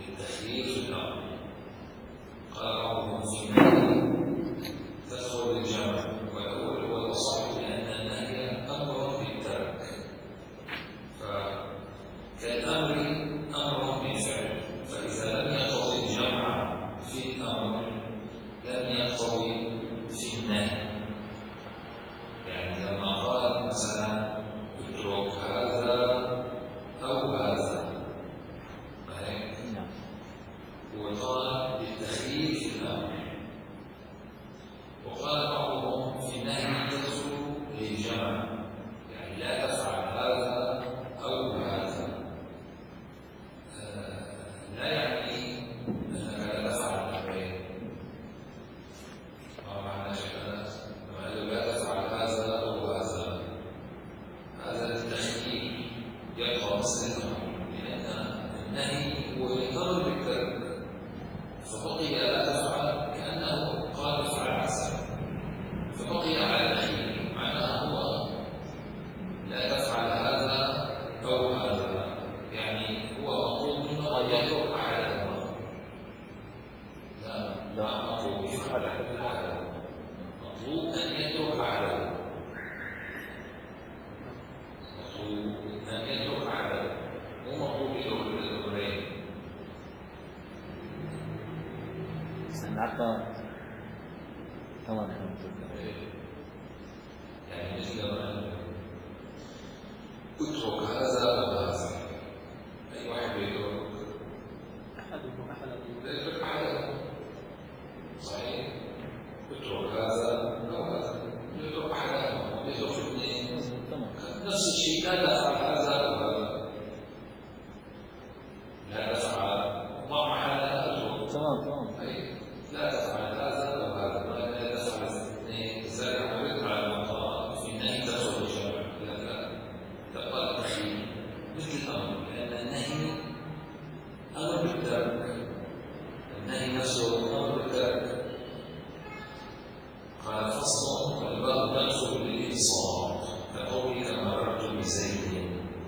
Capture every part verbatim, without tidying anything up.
للتخيير في الأمر. قال بعضهم في النهي تدخل الجمع، والأول هو الأصح لأن النهي أمر بالترك، فكالأمر أمر بالفعل، فإذا لم يقتضي الجمع في الأمر لم يقتضي في النهي. يعني لما قال مثلا اترك هذا أو هذا وقال بالتخيير في الأمر، وقال بعضهم في النهي تدخل للجمع، يعني لا تفعل هذا أو هذا، لا يعني أنك لا تفعل الأمرين. ما معنى شيئا لما قالوا لا تفعل هذا أو هذا، هذا التخيير يبقى مسألة، لأن النهي هو الأمر بالترك، فبقي لا تفعل كأنه قال افعل عسى، فبقي على النهي معناه هو لا تفعل هذا أو هذا، يعني هو مطلوب منه أن يترك أحدهما. لا لا مطلوب يفعل أحدهما، مطلوب أن يترك أحدهما، مطلوب أن يترك أحدهما، مو مطلوب يترك الأمرين. سنعطى تمام. يعني مثل ما اترك هذا أو هذا، أي واحد يترك أحدهم أحدهم لا يترك أحدهم، صحيح؟ اترك هذا أو هذا، يترك أحدهم يترك اثنين، نفس الشيء لا تفعل هذا أو هذا، لا تفعل ما معنى لا أترك تمام تمام أي لا تفعل هذا أو هذا، لا تفعل اثنين، إذا عملت على المقام في النهي تدخل الجمع، لك تبقى التخيير مثل الأمر، لأن النهي أمر بالترك، النهي نفسه أمر بالترك. قال فصل والباب يدخل بالإنصاف كقولك مررت بزيد،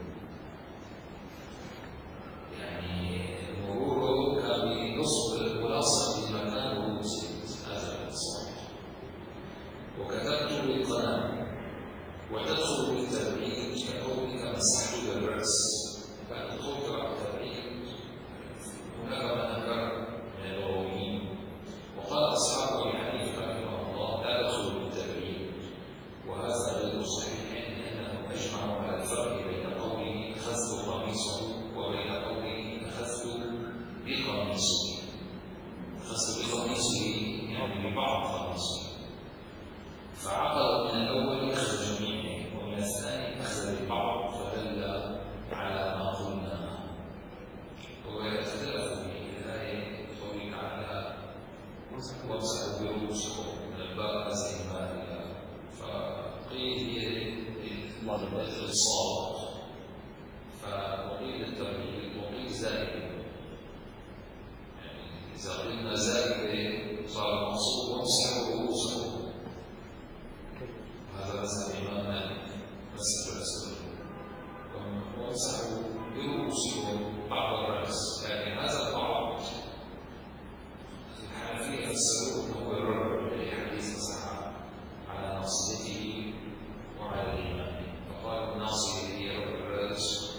يعني مرورك بنصب الخلاصة بمكان وجود هذا الإنصاف. وكتبت بالقلم وتدخل بالتبعيد كقولك مسحت بالرأس، فالدخول بالتبعيد هناك ما ذكر من اللغويين. وقال أصحاب أبي حنيفة رحمه الله لا يدخل بالتبعيد، وهذا غير صحيح لأنه أجمعوا على الفرق بين قوله أخذت قميصه وبين قوله أخذت بقميصه. أخذت بقميصه يعني ببعض قميصه، فعقل من الأول أخذ جميعه، ومن الثاني أخذ ببعض، فدل على ما قلنا. ويختلف في الآية قوله تعالى وامسحوا برؤوسكم من الباب زي ما هي، فقيل هي الإخصاص، فقيل الترهيب وقيل زائد، يعني إذا قلنا زائد صار المقصود وامسحوا رؤوسكم، هذا مذهب الإمام مالك مسح الرأس، وامسحوا برؤوسكم بعض الرأس، لكن هذا البعض الحنفية فسروه هو الرجل لحديث مسح على ناصيته وعلى الإمام، فقالوا الناصية هي رب الرأس،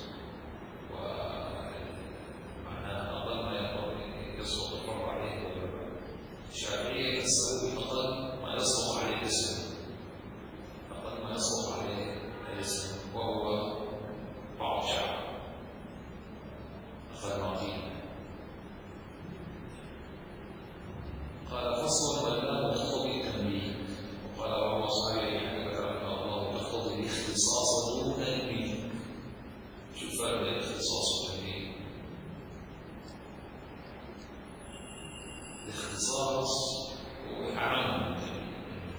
ومعناها أقل ما يسقط الفرع عليه هو الرب. الشافعية فسروه أقل ما يسقط عليه الاسم، أقل ما يسقط عليه الاسم وهو بعض شعب أقل ما فيه. قال فصل والباب تقتضي التنبيه، وقال وهو صحيح حنيفة رحمه الله تقتضي الاختصاص دون التنبيه. شو الفرق بين الاختصاص والتنبيه؟ الاختصاص هو أعم من التنبيه،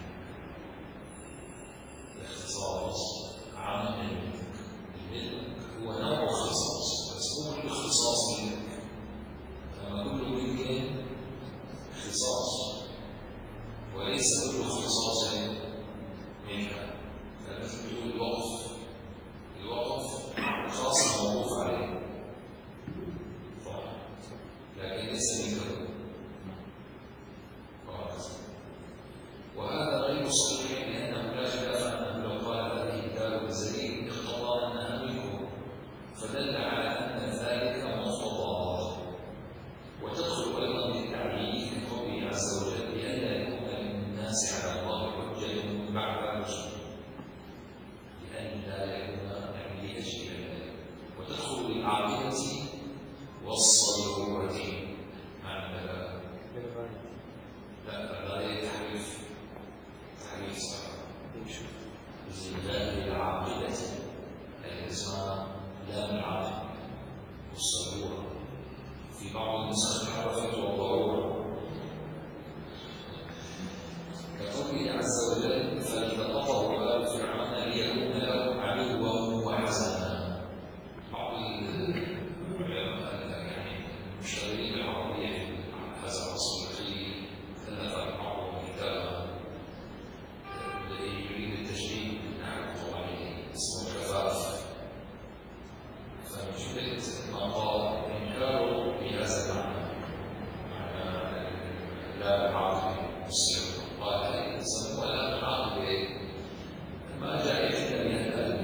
الاختصاص أعم من الملك، الملك هو نوع اختصاص بس هو كل اختصاص ملك، كما كل ملك اختصاص وليس كل اختصاص منها. فمثل تقول الوقف، الوقف خاص موقوف عليه، ليس مثله. وهذا غير صحيح لأنه لا خلاف أنه لو قال هذه الدار الزليل اقتضى أنها ملكه، فدل على أن ذلك مقتضى. وتدخل أيضا بالتعليل في قوله عز وجل لئلا يكون للناس على الله حجة بعد الرسل، لأن لا يكون يعني لأجل ذلك. وتدخل بالعاقبة والصيرورة مع البلاء. لا الغاية تحريف تحريف صح بزيادة العاقبة أي اسمها لام العاقبة والصيرورة. في بعض النسخ حرفت والضرورة كقوله عز وجل فالتقطه آل فرعون ليكون لهم عدوا وحزنا. بعض المشتغلين العربية حسب الصديقي ثلاث بعضهم كتابا الذي يريد التشريع نحو طبعه اسمه كفاف، فمجبلت ما قال إنكاره بهذا المعنى معنى لا العاقل مسلم. قال هذه الإنسان ولا العاقل ما جاء إلا بهذا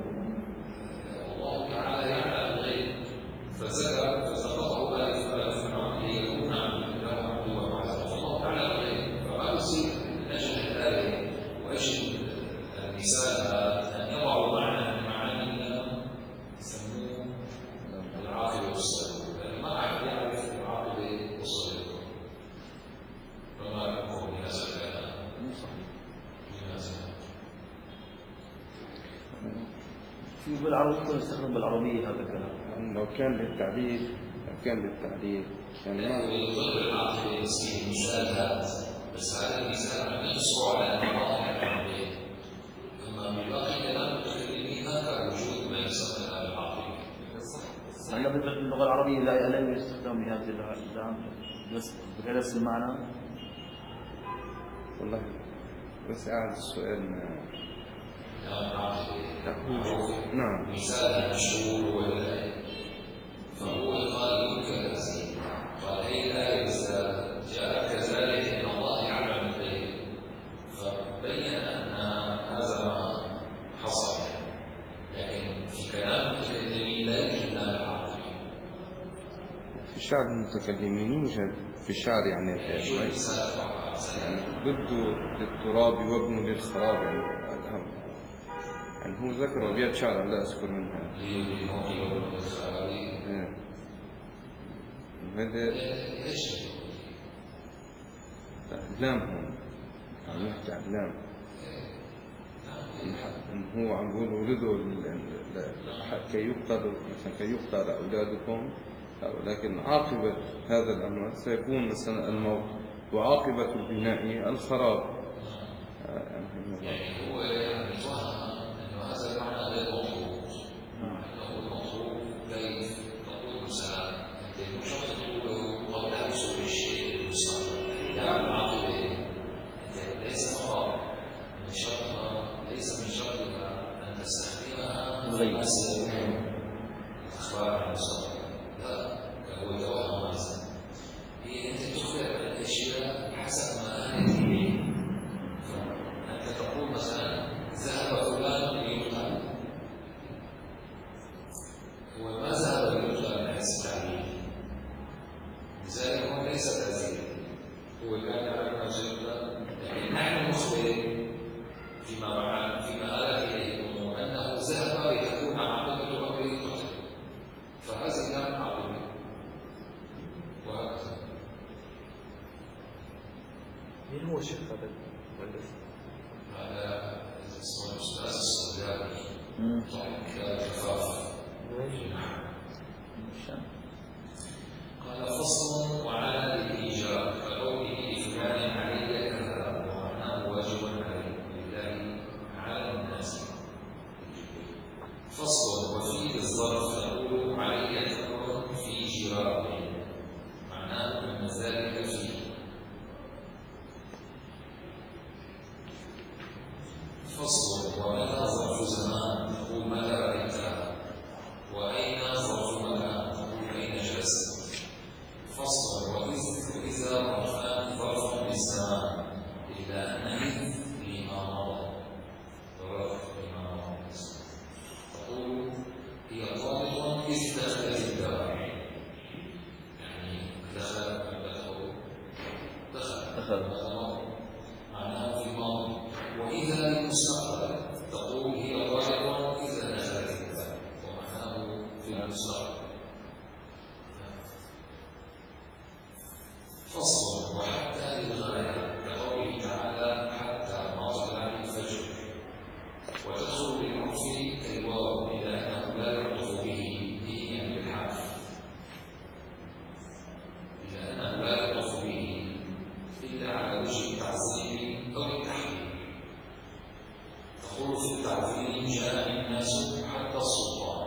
الله تعالى يعلم الغيب فزكى فسقطه آل فرعون ليكون له عدوا وحزنا. فالله تعالى الغيب فما يصير من أجل الآية وأجل المثال أن يضعوا معنى من معاني الله يسموه العاقل والصديق، لأن ما أحد يعرف العاقل والصديق. فما يكون بهذا الكلام في بالعربي يكون يستخدم بالعربية هذا الكلام. لو كان للتعليل لو كان للتعليل يعني ما يضرب العقل في مثال هذا، بس هذا المثال عم يقصر على أن الله يعلم. أما بباقي كلام المتكلمين هذا وجود ما يسمى العقل. هلا باللغة العربية لا لا يستخدم بهذه اللغة بس بغير نفس المعنى. والله بس أعد السؤال ما نعم مثال مشهور ولا فهو قال كذلك قال هي الآية جاء كذلك إن الله يعلم الغيب، فبين أن هذا ما حصل. لكن في كلام المتكلمين لا يمكن أن العقل في شعر المتكلمين يوجد في الشعر يعني يعني ضد للتراب وابن للخراب يعني الأهم. يعني هو ذكر أبيات شعر لا أذكر منها. هذا لام هون عم يحكي عن لام. هو عم يقول ولده كي يقتل مثلا كي يقتل أولادكم، لكن عاقبة هذا الأمر سيكون مثلا الموت وعاقبة البناء الخراب. يعني هو يعني هذا المعنى غير مطلوب. أنه المطلوب كيف تقول مثلا أنت مش تقول قبل وصول الشيء المستقبل لا العاقبة أنت ليس خراب من شرطها ليس من شرطها أن تستخدمها في الأخبار عن المستقبل. لا هو توهم مثلا هي أنت تخبر عن الأشياء حسب ما أنت تريد. فأنت تقول مثلا ذهب فلان ليقتل، هو ما ذهب ليقتل من حيث التعليل، لذلك هو ليس تأثير، هو كان يعلم ما سيقتل. لكن نحن نخبر فيما معناه فيما آل إليه أنه ذهب لتكون عاقبة أمره القتل، فهذا كان عاقبة وهكذا. مين هو الشيخ هذا المؤلف؟ هذا اسمه الأستاذ الصديقي صاحب كتاب الكفاف. قال فصل وعلى الإيجاب كقوله لفلان علي كذا ومعناه واجب عليه لله على الناس. فصل وفي الظرف تقول علي ثمر في جراب معناه أن ذلك فيه. فصل ومتى ظرف زمان تقول متى رأيتها، وأين ظرف مكان تقول أين جلست. فصل دخل معناه في الماضي. وإذا المستقبل تقول هي طائرة إذا نزلت الباب، ومعناه في المستقبل. فصل وحتى للغاية كقوله تعالى حتى مطلع الفجر. وتدخل بالعرف كالواو إلى أنه لا يعرف به دينا بالحرف، إلى أنه لا يعرف به إلا على وجه التعظيم أو التحريم. تقول في التعظيم جاء الناس حتى السلطان،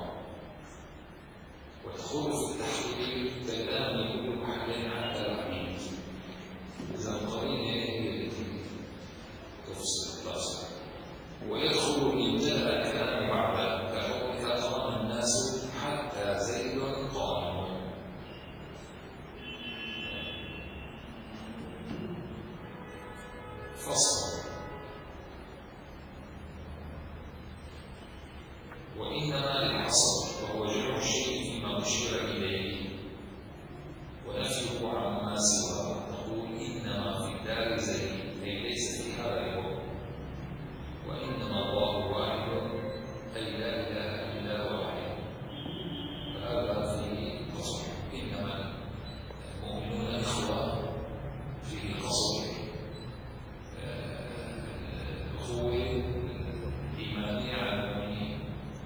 وتقول في التحريم كلام يقول محل حتى العبيد. إذا القرينة هي التي تفصل التفصيل. ويدخل الإبداع الكلام بعد كقولك قام الناس حتى زيد قائم. فصل. وإنما للحصر وهو جمع الشيء فيما أشير إليه ونفيه عما سواه. نقول إنما في الدار زيد أي ليس فيها غيره، وإنما الله واحد أي لا إله إلا واحد. فهذا فيه قصر. إنما المؤمنون إخوة فيه قصر الأخوة الإيمانية على المؤمنين.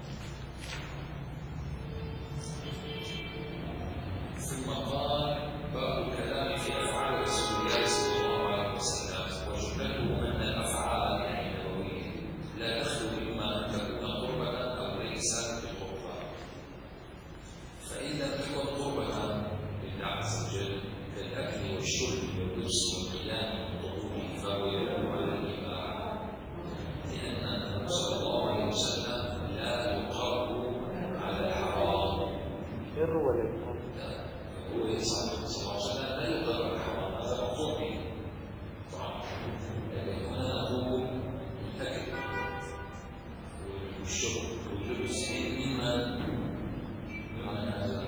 ثم قال باب الكلام في أفعال رسول الله صلى الله عليه وسلم. وجملته أن الأفعال يعني نبوية لا تخلو إما أن تكون قربة أو ليست بقربة. فإن لم تكن قربة لله عز وجل كالأكل والشرب واللبس والقيام والطهور فهو يدل على الإباحة، لأن النبي صلى الله عليه وسلم لا يقر على الحرام. غير ولا يقر؟ لا، هو صلى الله عليه وسلم لا يقر على الحرام، هذا مقصود به. لكن هنا نقول الأكل والشرب واللبس مما ممن هذا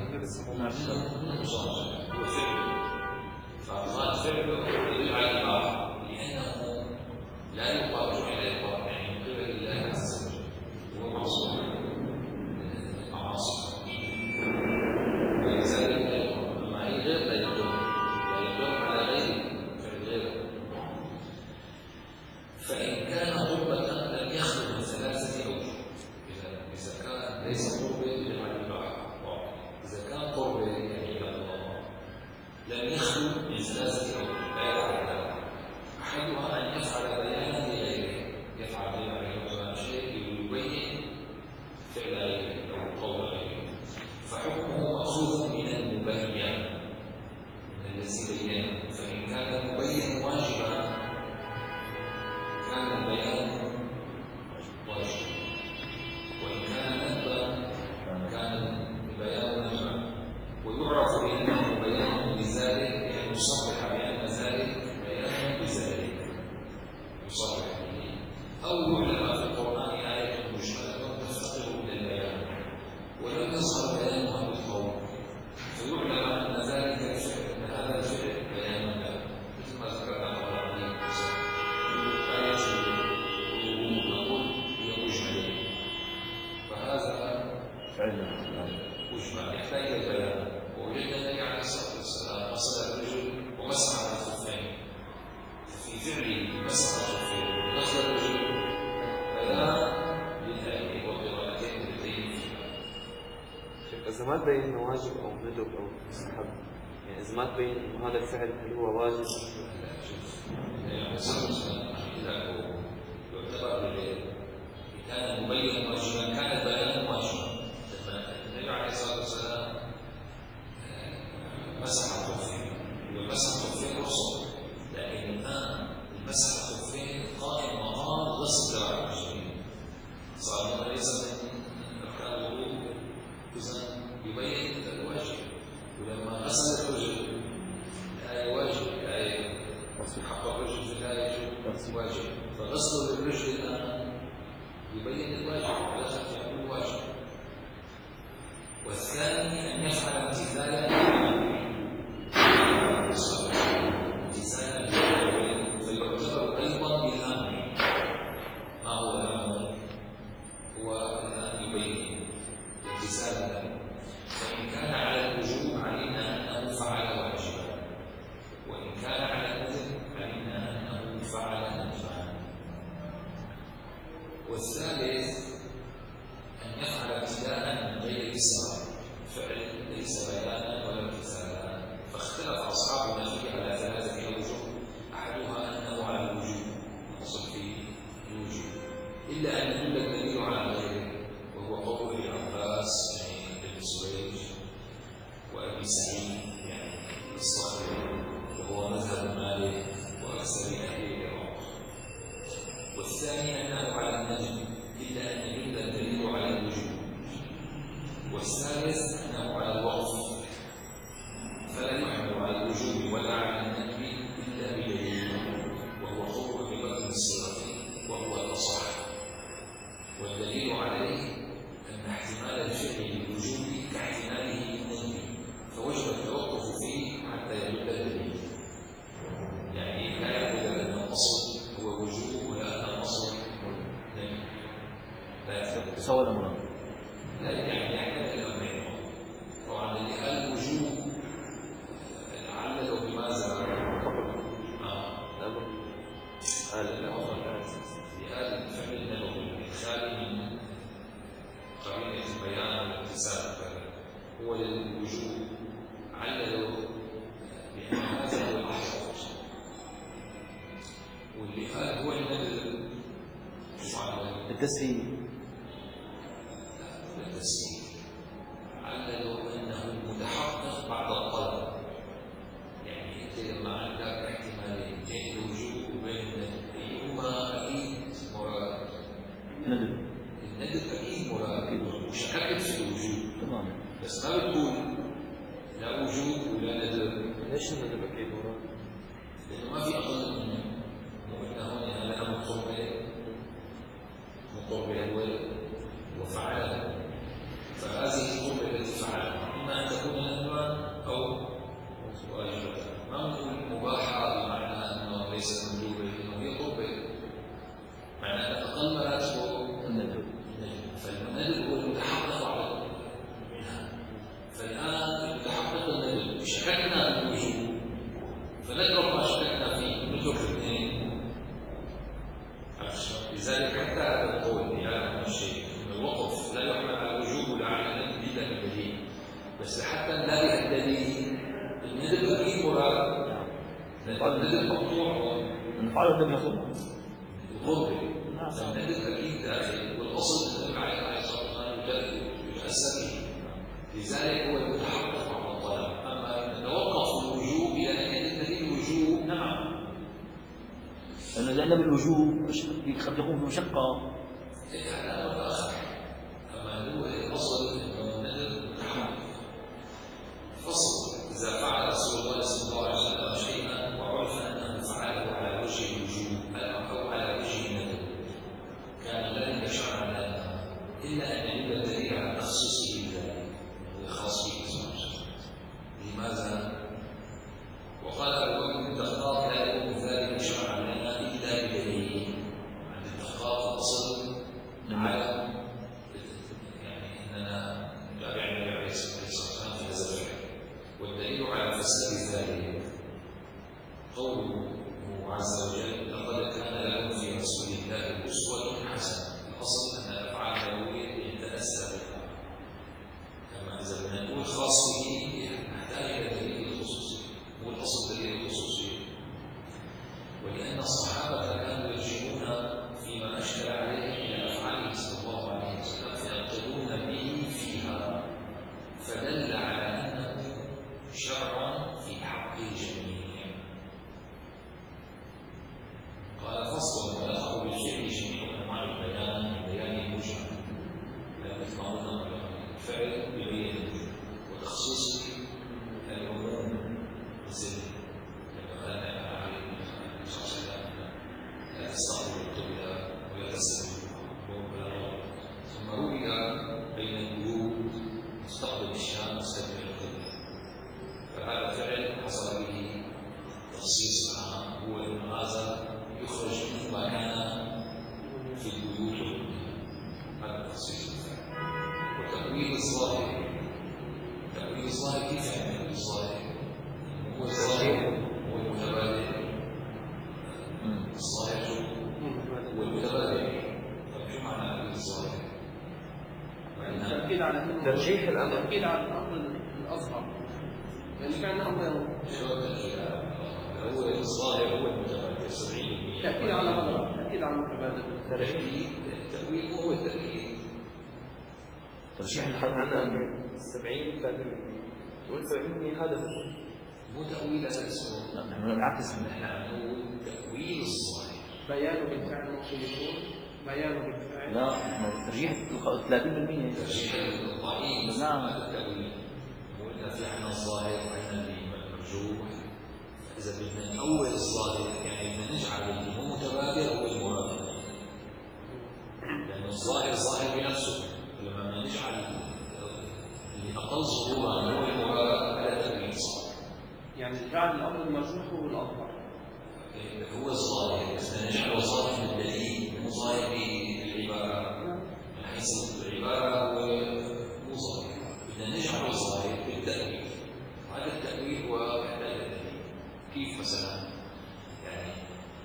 وفعل. فالله فعله يدل على الإباحة لأنه لا يقال على الإباحة، يعني من قبل الله عز وجل هو معصوم من المعاصي. ولذلك لا يقر. أما أي غير لا يقر، لا يقر على غيره فعل غيره. فإن كان قربة لم يخلو من ثلاثة أوجه. إذا كان ليس قربة يدل على الإباحة. إذا كان قربة يعني الله لم يخلو من ثلاثة أوجه لا يفعل. أحدها أن يفعل بيانا لغيره، يفعل بيانا شيء يبين فعل غيره أو قول غيره، فحكمه مأخوذ من المبين الذي بينه. فإن كان المبين واجبا كان البيان واجب، وإن كان ندبا كان البيان ندبا. ويعرف بأنه بيان لذلك يعني يصرح بأن ذلك بيان لذلك يصرح به. أو يعلم في القرآن آية مجملة تفتقر إلى البيان ولم يظهر بيانها بالقول، فيعلم أن ذلك الفعل أن هذا الفعل بيان له، مثل ما ذكرنا قبل قليل. فهذا مجمل يحتاج الى بيان. ووجدنا النبي عليه الصلاه والسلام غسل الرجل ومسح على الخفين، في فعله مسح على الخفين غسل الرجل بيان للايه وقراءتين للدين فيها. إذا ما تبين إنه واجب أو ندب أو مستحب، يعني إذا ما تبين إنه هذا الفعل هل هو واجب؟ لا شوف، النبي عليه الصلاه والسلام له يعتبر كان مبين واجبا، كان البيان واجبا. النبي عليه الصلاه والسلام مسح الخفين، ومسح الخفين رخصه، لكن الان المسح الخفين قائم مقام غسل ذراع الرجلين، صار ليس من اركان الوضوء، اذا يبين الواجب. ولما غسل الرجل الايه واجب، الايه حق الرجل في الايه واجب، فغسل الرجل الان يبين الواجب ولا شك يكون واجب. والثاني أن يفعل امتثالا امتثالا يتساوى الأمران. لا يعني يحتمل الأمرين. طبعا اللي قال وجوب علّلوا بماذا؟ آه الأمر قال الأمر لهذا الفعل النبوي الخالي من قرينة البيان والاكتساب هو للوجوب علّلوا بأن هذا هو الأحوط، واللي قال هو النبي التسهيل التسهيل علّلوا أنه متحقق بعد الطلب. يعني أنت لما عندك احتمالين بين الوجوب وبين أيهما أكيد مراد؟ الندب. الندب أكيد مراد وشككت في الوجوب تماما، بس ما بتقول لا وجوب ولا ندب. ليش الندب أكيد مراد؟ لأنه ما في أقل منه. وقلنا هون هذا مقربة مقربة الولد وفعل، فهذه القربة التي فعلها إما أن تكون ندبا أو واجبا. ما نقول مباحة بمعنى أنه ليس مندوبا، لأنه هي قربة معنى أقل مراتبه الندب. فالندب هو المتحقق على منها. فالآن المتحقق الندب شككنا في الوجوب فنترك ما شككنا فيه نترك الاثنين. لذلك حتى هذا القول بهذا الشيء الوقف لا يحمل على الوجوب ولا على الندب إلا بالدليل، بس حتى نلاقي الدليل الندب أكيد مراد. الندب مقطوع نفعل الندب يقول القربة، الندب أكيد داخل والأصل النبي عليه الصلاة والسلام يتأسى به، لذلك هو المتحقق على الطلب. أما نتوقف الوجوب إلى أن يدل الوجوب نعم، لأنه لأن بالوجوب قد يكون في مشقة. هذا أمر آخر. أما هو الأصل أنه الندب متحقق. فصل: إذا فعل رسول الله صلى الله عليه وسلم شيئا وعرف أنه فعله على وجه الوجوب أو على وجه الندب كان ذلك شرعا لنا، إلا أن يدل الدليل على تخصيصه بذلك وخاص به صلى الله عليه وسلم. لماذا؟ وقال أبو بكر الدخاط: لا يكون ذلك شرعا لنا إلا بدليل. عند الدخاط الأصل على يعني أننا نتابع النبي عليه الصلاة والسلام في هذا الفعل، والدليل على فساد ذلك قوله عز وجل: لقد كان لكم في رسول الله أسوة حسنة. الأصل أن الأفعال النبوية يتأسى بها، كما إذا بدنا نقول خاص به نحتاج إلى دليل الخصوصي، هو الأصل دليل الخصوصي. ولأن الصحابة كانوا يرجعون فيما أشكل عليهم إلى أفعاله صلى الله عليه وسلم فينقضون به فيها، فدل على أنه شرع في حق الجميع. قال: فصل: ويخرج بالفعل جميع أنواع البيان ببيان المجمل، مثل ما قلنا الفعل ببين المجمل، وتخصيصه العموم مثل كما قال عليه الصلاة والسلام: لا تستقبل القبلة ولا تستقبل القبلة. ثم روي بين البيوت مستقبل الشام مستقبل القبلة، فهذا فعل حصل به تخصيص عام، هو أن هذا يخرج منه ما كان في البيوت، هذا تخصيص الفعل. وتأويل الظاهر، تأويل الظاهر كيف يعني تأويل الظاهر؟ هو الظاهر هو المتبادل، الظاهر هو المتبادل. طيب شو معنى تأويل الظاهر؟ تأكيد على ترجيح الأمر، تأكيد على الأمر الأصغر، يعني كان أمر شو التأكيد؟ هو الظاهر هو المتبادل سبعين بالمئة. تأكيد على هذا، تأكيد على المتبادل. تأكيد التأويل هو التأكيد. ترجيح عنا الحق سبعين ثلاثين تقول سبعين هذا مو تأويل اسمه، لا، نحن نعكس. نحن نقول تأويل الظاهر. بيان بالفعل ممكن يكون بيان بالفعل. لا، نحن ترجيح ثلاثين بالمئة. ترجيح الضعيف نعم. هذا التأويل. قلنا في عنا الظاهر وعنا المرجوح، فإذا بدنا نأول الظاهر يعني بدنا نجعل المو متبادل هو المراد، لأن الظاهر ظاهر بنفسه، ولما بدنا نجعل اللي أقل ظهورا هو المراد على تأويل صار. يعني جعل الأمر المرجوح هو الأظهر. هو الظاهر، بس بدنا نجعله ظاهر بالدليل مو ظاهر بالعبارة، من حيث حسب العبارة ومو ظاهر، بدنا نجعل الظاهر بالتأويل، وهذا التأويل هو يحتاج إلى دليل. كيف مثلا؟ يعني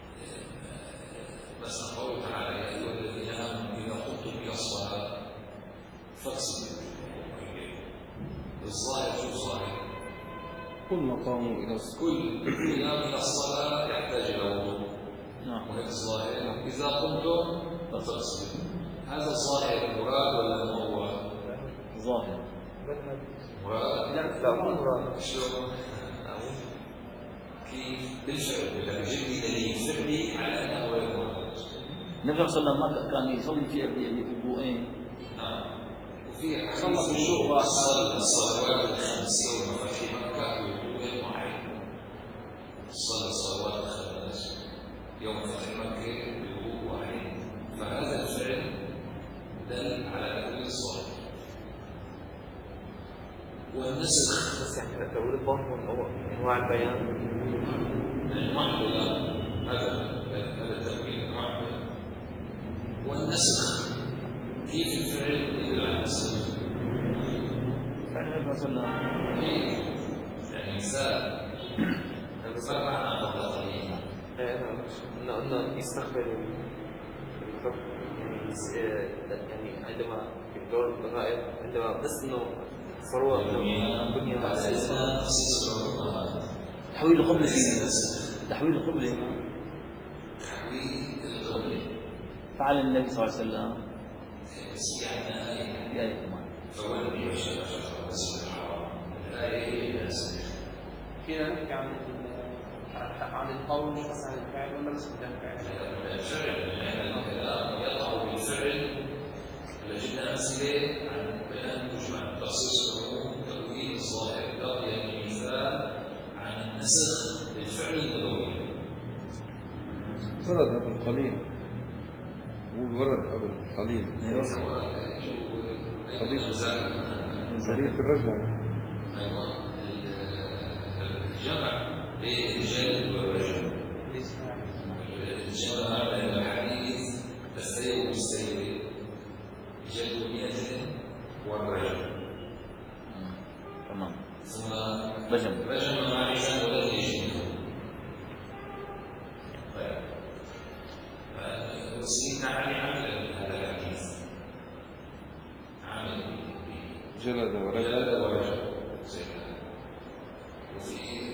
مثلا قوله تعالى يا أيها الذين آمنوا إذا قمتم إلى الصلاة فاغسلوا وجوهكم. الظاهر شو ظاهر؟ كل قاموا إلى الصلاة كل قيام إلى الصلاة يحتاج إلى وضوء. نعم. وهذا الظاهر إذا قمتم فاغسلوا. هذا الظاهر مراد ولا مو هو؟ ظاهر. مراد؟ لا لا مو مراد. شلون؟ كيف؟ بالفعل بدك تجيب لي دليل فعلي على أنه غير مراد. النبي صلى الله عليه وسلم كان يصلي في بوئين. نعم. وفي خلص الشوق وصلى الصلوات الخمس يوم في مكة بوضوء واحد. صلى الصلوات الخمس يوم فتح مكة بوضوء واحد. فهذا الفعل دل على تأويل الصلاة. والنسخ بس يعني تأويل الباطن أو أنواع البيان المعقولة، هذا هذا التأويل المعقول. والنسخ كيف الفعل يدل على النسخ؟ فعل النبي صلى الله عليه وسلم. يعني مثال ما معنى قبل قليل؟ إنه إنه يستقبل الرب يعني يعني عندما يقول الغائب عندما بس إنه صروة إنه الدنيا تحويل القبلة تحويل القبلة تحويل القبلة فعل النبي صلى الله عليه وسلم يعني في آية كمان. فولي وجهك شطر المسجد الحرام. الآية هي الناس. كده نحكي عن عن القول مش بس عن الفعل ولا بس عن الفعل؟ الفعل لأن الكلام يقع بالفعل. لجدنا أمثلة عن بيان مجمل تخصيص العموم تأويل الظاهر. بقي مثال عن النسخ بالفعل النبوي. ورد قبل قليل، ورد قبل قليل قليل قليل في الرجل. أيضا الجمع بين الرجال والرجل، الجمع بين الحديث السيد والسيد جد مئة والرجل. تمام. ثم رجم رجم مع لسان ولد يجنه. طيب سيدنا علي عمل هذا الحديث، عمل جلد ورجل جلد ورجل وفي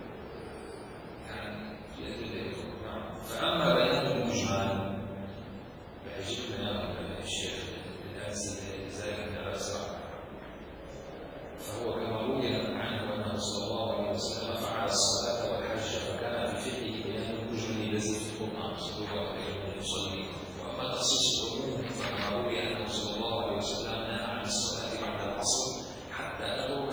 كان في أدلة. فأما بيان المجمل فيعجبنا الشيخ الأمثلة لذلك الأسرع، فهو كما روي عنه أنه صلى الله عليه وسلم فعل الصلاة والحج فكان في فعله بيان المجمل الذي في القرآن صلى الله عليه وسلم يصلي. وأما تخصيص العموم فكما روي أنه صلى الله عليه وسلم نهى عن الصلاة بعد العصر حتى تغرب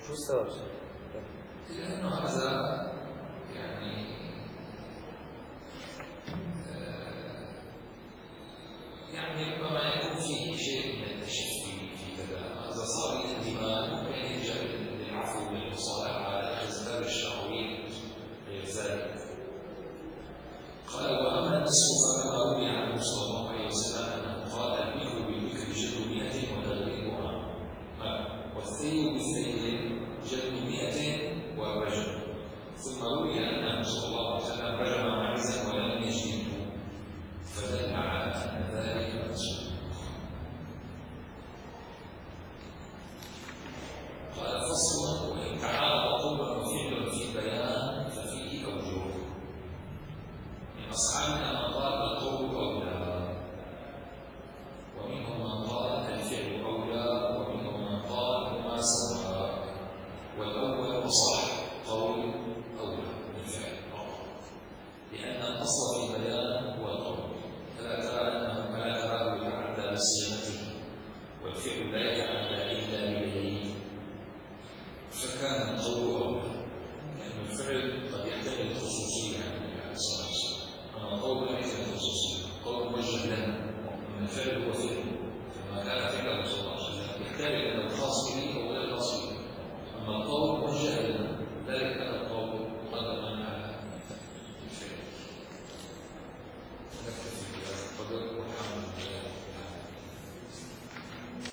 شو السبب؟ لأنه هذا يعني يعني ربما يكون فيه شيء من التشفي في كذا، هذا صار الانتماء ممكن يلجأ للعفو والمصالحة على أسباب الشهوية غير ذلك. قال وأما النصف فما روي عنه صلى الله عليه وسلم أنه قال البكر بالبكر جلد مئة وتغريبها، والثيب بالثيب جلد مئة ورجم. ثم روي أنه صلى الله عليه وسلم رجم معزا ولم يجلده، فدل على أن ذلك مسلم. قال فصل وإن تعارض قول وفعل في بيان ففيه أوجه. من أصحابنا من قال القول أولى، ومنهم من قال الفعل أولى، ومنهم من قال هما سواء، والأول أصح قول أولى بالفعل فقط، لأن الأصل في البيان هو القول، فلا ترى أنه فلا تراه يتعدى بصيغته، والفعل لا يتعدى إلا بيده، فكان